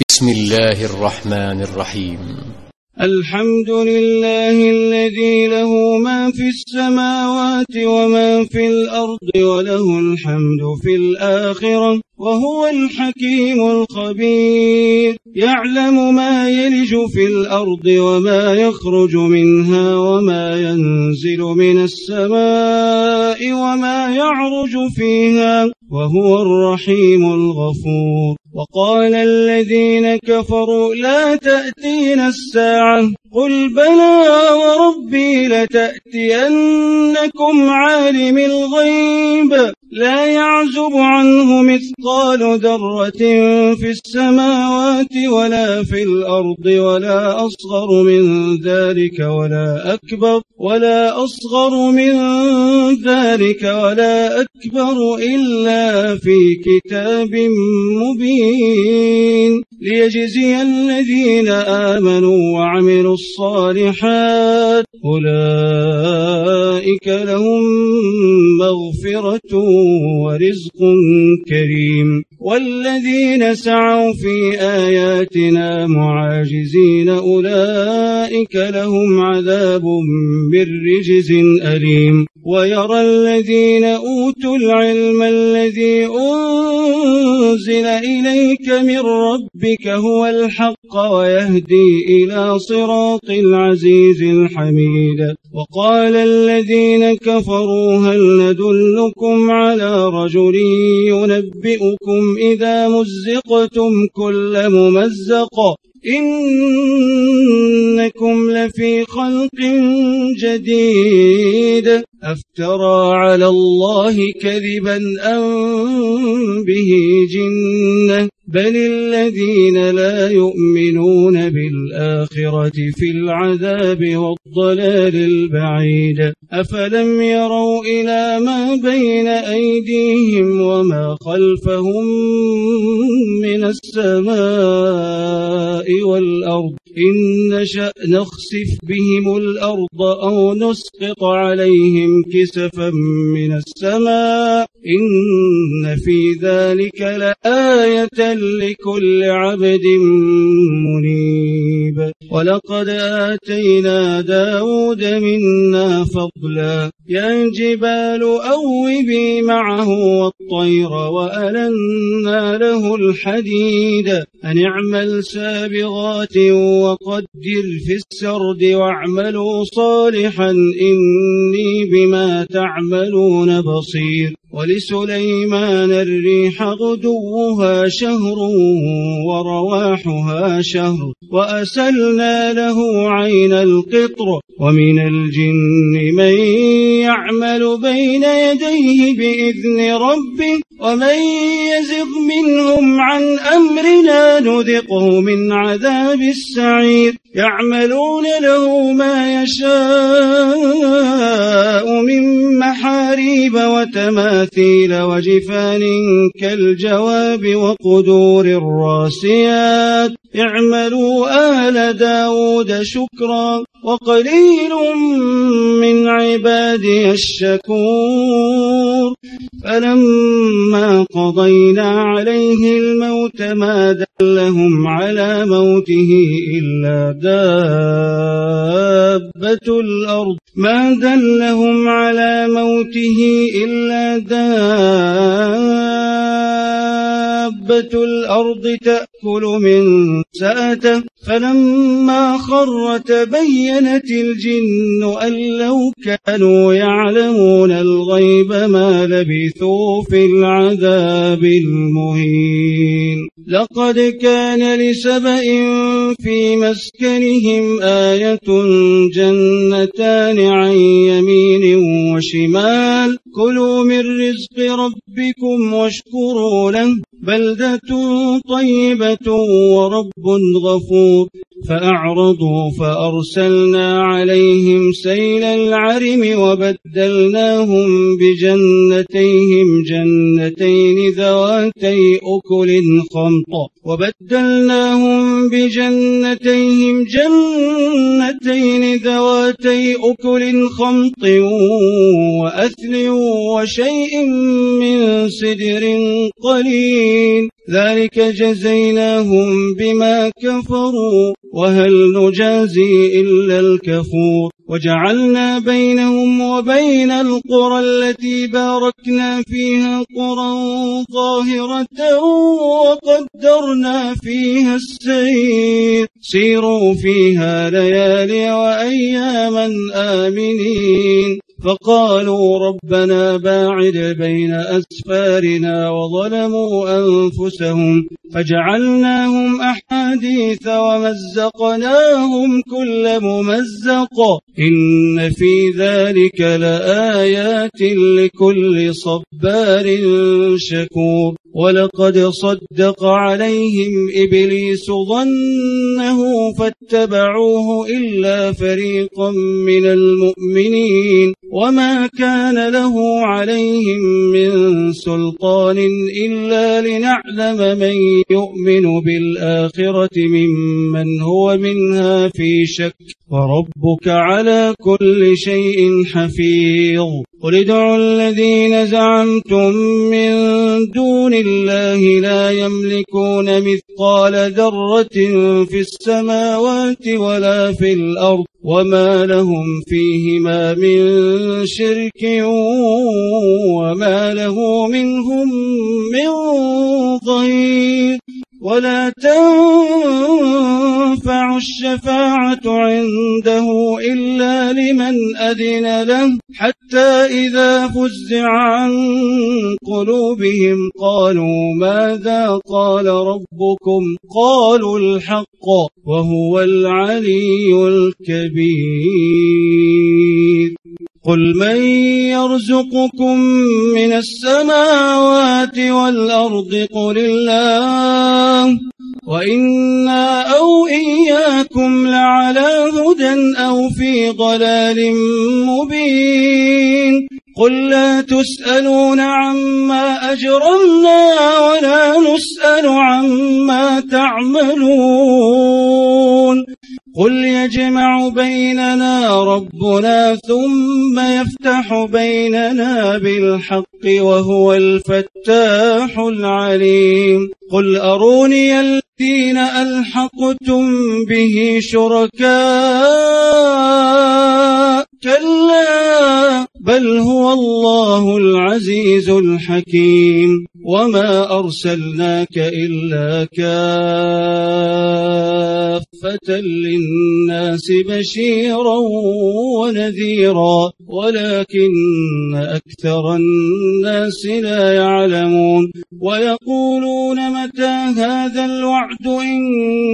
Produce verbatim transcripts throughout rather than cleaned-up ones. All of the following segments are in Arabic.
بسم الله الرحمن الرحيم. الحمد لله الذي له ما في السماوات وما في الأرض وله الحمد في الآخرة وهو الحكيم الخبير. يعلم ما يلج في الأرض وما يخرج منها وما ينزل من السماء وما يعرج فيها وهو الرحيم الغفور. وقال الذين كفروا لا تأتينا الساعة قل بلى وربي لتأتينكم عالم الغيب لا يعزب عنه مثقال ذرة في السماوات ولا في الأرض ولا أصغر من ذلك ولا أكبر ولا أصغر من ذلك ولا أكبر إلا في كتاب مبين ليجزي الذين آمنوا وعملوا الصالحات أولئك لهم مغفرة ورزق كريم. والذين سعوا في آياتنا معاجزين أولئك لهم عذاب من رجز أليم. ويرى الذين أوتوا العلم الذي أنزل إليك من ربك هو الحق ويهدي إلى صراط العزيز الحميد. وقال الذين كفروا هل ندلكم على رجل ينبئكم إذا مزقتم كل ممزق إنكم لفي خلق جديد أفترى على الله كذبا أم به جنة بل الذين لا يؤمنون بالآخرة في العذاب والضلال البعيد. أفلم يروا إلى ما بين أيديهم وما خلفهم من السماء والأرض إن نشأ نخسف بهم الأرض أو نسقط عليهم كسفا من السماء إن في ذلك لآية لكل عبد منيب. ولقد آتينا داود منا فضلا يا جبال أوبي معه والطير وألنا له الحديد أن اعمل سابغات وقدر في السرد واعملوا صالحا إني بما تعملون بصير. ولسليمان الريح غدوها شهر ورواحها شهر وأسلنا له عين القطر ومن الجن من يعمل بين يديه بإذن ربه ومن يزغ منهم عن أمرنا نذقه من عذاب السعير. يعملون له ما يشاء من محاريب وتماثيل وجفان كالجواب وقدور الراسيات اعملوا آل داود شكرا وقليل من عبادي الشكور. فلما قضينا عليه الموت ما دلهم على موته إلا دابة الأرض ما دلهم على موته إلا دابة الأرض تأكل من سأته فلما خر تبينت الجن أن لو كانوا يعلمون الغيب ما لبثوا في العذاب المهين. لقد كان لسبإ في مسكنهم آية جنتان عن يمين وشمال كلوا من رزق ربكم واشكروا له بلدة طيبة ورب غفور. فأعرضوا فأرسلنا عليهم سيل العرم وبدلناهم بجنتيهم جنتين ذواتي أكل خمط وبدلناهم بجنتيهم جنتين ذواتي أكل خمط وأثل وشيء من سدر قليل ذلك جزيناهم بما كفروا وهل نجازي إلا الكفور وجعلنا بينهم وبين القرى التي باركنا فيها قرى ظاهرة وقدرنا فيها السير سيروا فيها ليالي وأياما آمنين فقالوا ربنا باعد بين أسفارنا وظلموا أنفسهم فجعلناهم أحاديث ومزقناهم كل ممزق إن في ذلك لآيات لكل صبار شكور ولقد صدق عليهم إبليس ظنه فاتبعوه إلا فريقا من المؤمنين وما كان له عليهم من سلطان إلا لنعلم من يؤمن بالآخرة ممن هو منها في شك وربك على كل شيء حفيظ قل ادعوا الذين زعمتم من دون الله لا يملكون مثقال ذرة في السماوات ولا في الأرض وما لهم فيهما من شرك وما له منهم من ضير ولا تنفع الشفاعة عنده إلا لمن أذن له حتى إذا فزع عن قلوبهم قالوا ماذا قال ربكم قالوا الحق وهو العلي الكبير قل من يرزقكم من السماوات والأرض قل الله وإنا أو إياكم لعلى هدى أو في ضلال مبين قل لا تسألون عما أجرمنا ولا نسأل عما تعملون قل يجمع بيننا ربنا ثم يفتح بيننا بالحق وهو الفتاح العليم قل أروني الذين ألحقتم به شركاء كلا بل هو الله العزيز الحكيم وما أرسلناك إلا كافة للناس بشيرا ونذيرا ولكن أكثر الناس لا يعلمون ويقولون متى هذا الوعد إن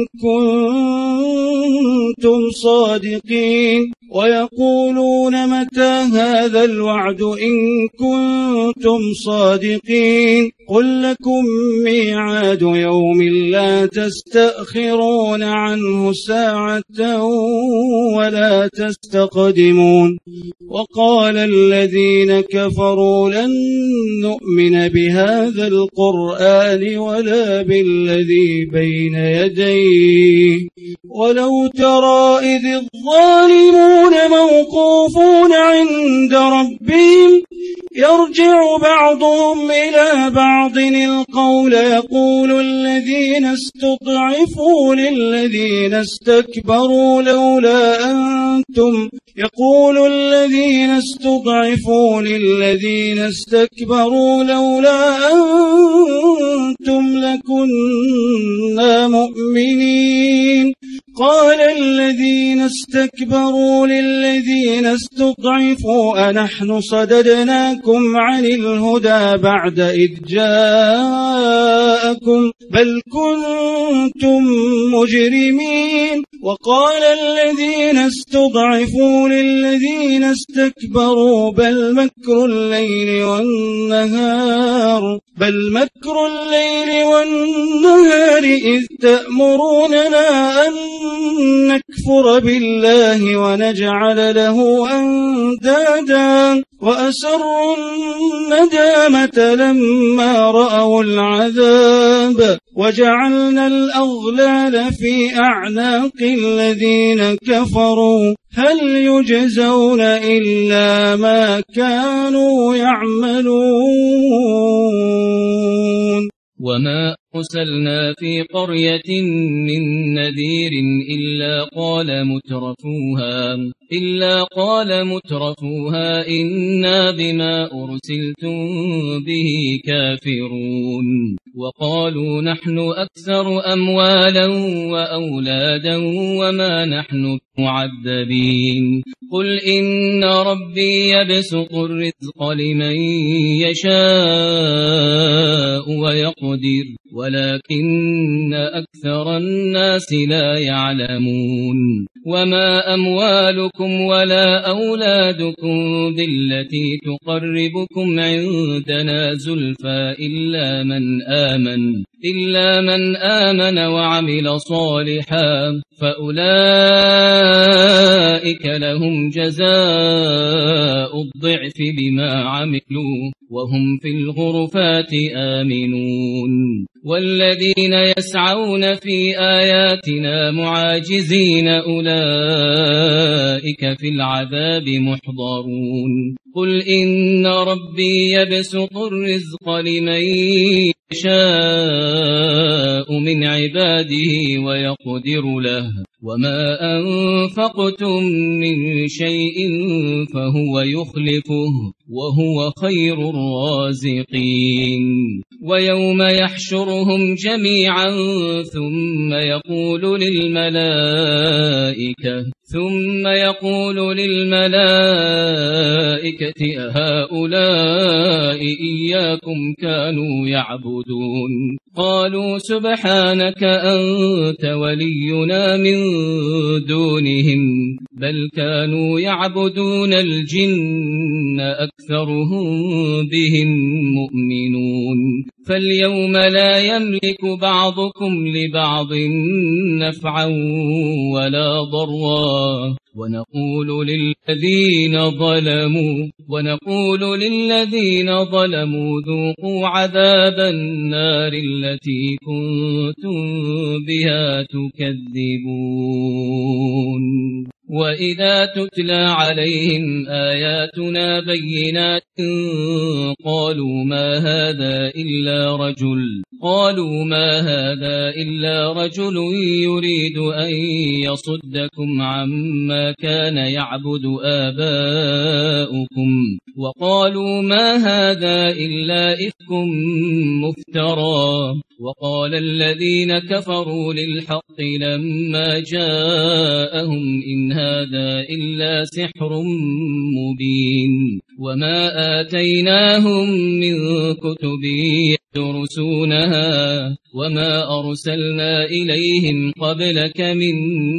كنتم صادقين ويقولون متى هذا الوعد إن كنتم صادقين قل لكم ميعاد يوم لا تستأخرون عنه ساعة ولا تستقدمون وقال الذين كفروا لن نؤمن بهذا القرآن ولا بالذي بين يديه ولو ترى إذ الظالمون موقوفون عند ربهم يرجع بعضهم إلى بعض القول يقول الذين استضعفوا للذين استكبروا لولا أنتم يقول الذين استضعفوا للذين استكبروا لولا أنتم لكنا مؤمنين قال الذين استكبروا للذين استضعفوا أنحن صددناكم عن الهدى بعد إذ جاءكم بل كنتم مجرمين وقال الذين استضعفوا للذين استكبروا بل مكر الليل والنهار بل مكر الليل والنهار إذ تأمروننا أن نكفر بالله ونجعل له أندادا وأسروا الندامة لما رأوا العذاب وجعلنا الأغلال في أعناق الذين كفروا هل يجزون إلا ما كانوا يعملون وما أرسلنا في قرية من نذير إلا قال مترفوها إلا قال مترفوها إنا بما أرسلتم به كافرون وقالوا نحن أكثر أموالا وأولادا وما نحن معذبين قل إن ربي يبسط الرزق لمن يشاء ويقدر ولكن أكثر الناس لا يعلمون وما أموالكم ولا أولادكم بالتي تقربكم عندنا زلفى إلا من آمن إلا من آمن وعمل صالحا فأولئك لهم جزاء الضعف بما عملوا وهم في الغرفات آمنون والذين يسعون في آياتنا معاجزين أولئك في العذاب محضرون قل إن ربي يبسط الرزق لمن يشاء من عباده ويقدر له وما أنفقتم من شيء فهو يخلفه وهو خير الرازقين ويوم يحشرهم جميعا ثم يقول للملائكة ثم يقول للملائكة أهؤلاء إياكم كانوا يعبدون قالوا سبحانك أنت ولينا من دونهم بل كانوا يعبدون الجن أكثرهم بهم مؤمنون فاليوم لا يملك بعضكم لبعض نفعا ولا ضرا ونقول للذين ظلموا ونقول للذين ظلموا ذوقوا عذاب النار التي كنتم بها تكذبون وإذا تتلى عليهم آياتنا بينات قالوا ما هذا إلا رجل قالوا ما هذا إلا رجل يريد أن يصدكم عما كان يعبد آباؤكم وقالوا ما هذا إلا إفك مفترى وقال الذين كفروا للحق لما جاءهم إن هذا إلا سحر مبين وما آتيناهم من كتب يدرسونها وما أرسلنا إليهم قبلك من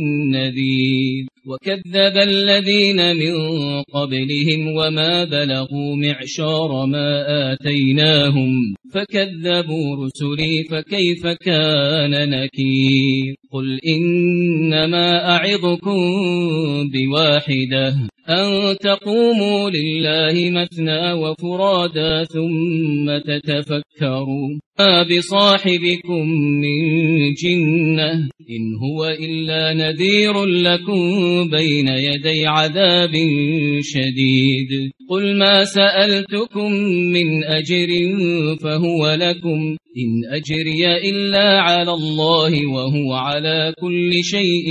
نذير وكذب الذين من قبلهم وما بلغوا معشار ما آتيناهم فكذبوا رسلي فكيف كان نكير قل إنما أعظكم بواحدة أن تقوموا لله مثنى وفرادا ثم تتفكروا ما بصاحبكم من جنة إن هو إلا نذير لكم بين يدي عذاب شديد قل ما سألتكم من أجر فهو لكم إن أجري إلا على الله وهو على كل شيء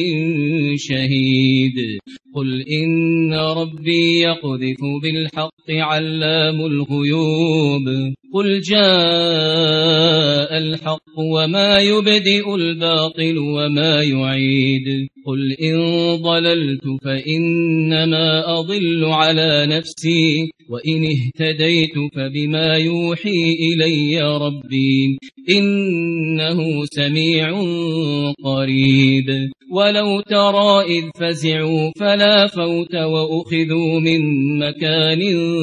شهيد قل إن ربي يقذف بالحق علام الغيوب قل جاء الحق وما يبدئ الباطل وما يعيد قل إن ضللت فإنما أضل على نفسي وإن اهتديت فبما يوحي إلي ربي إنه سميع قريب ولو ترى إذ فزعوا فلا فوت وأخذوا من مكان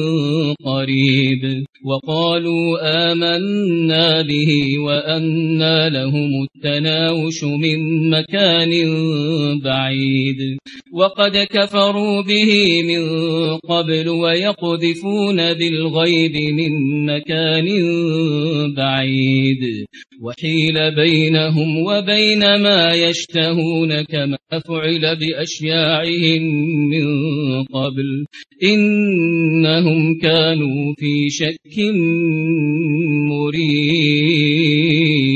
قريب وقالوا آمنا به وأنى لهم التناوش من مكان بعيد وقد كفروا به من قبل ويقذفون بالغيب من مكان بعيد وحيل بينهم وبين ما يشتهون كما فعل بأشياعهم من قبل إنهم كانوا في شك مريب.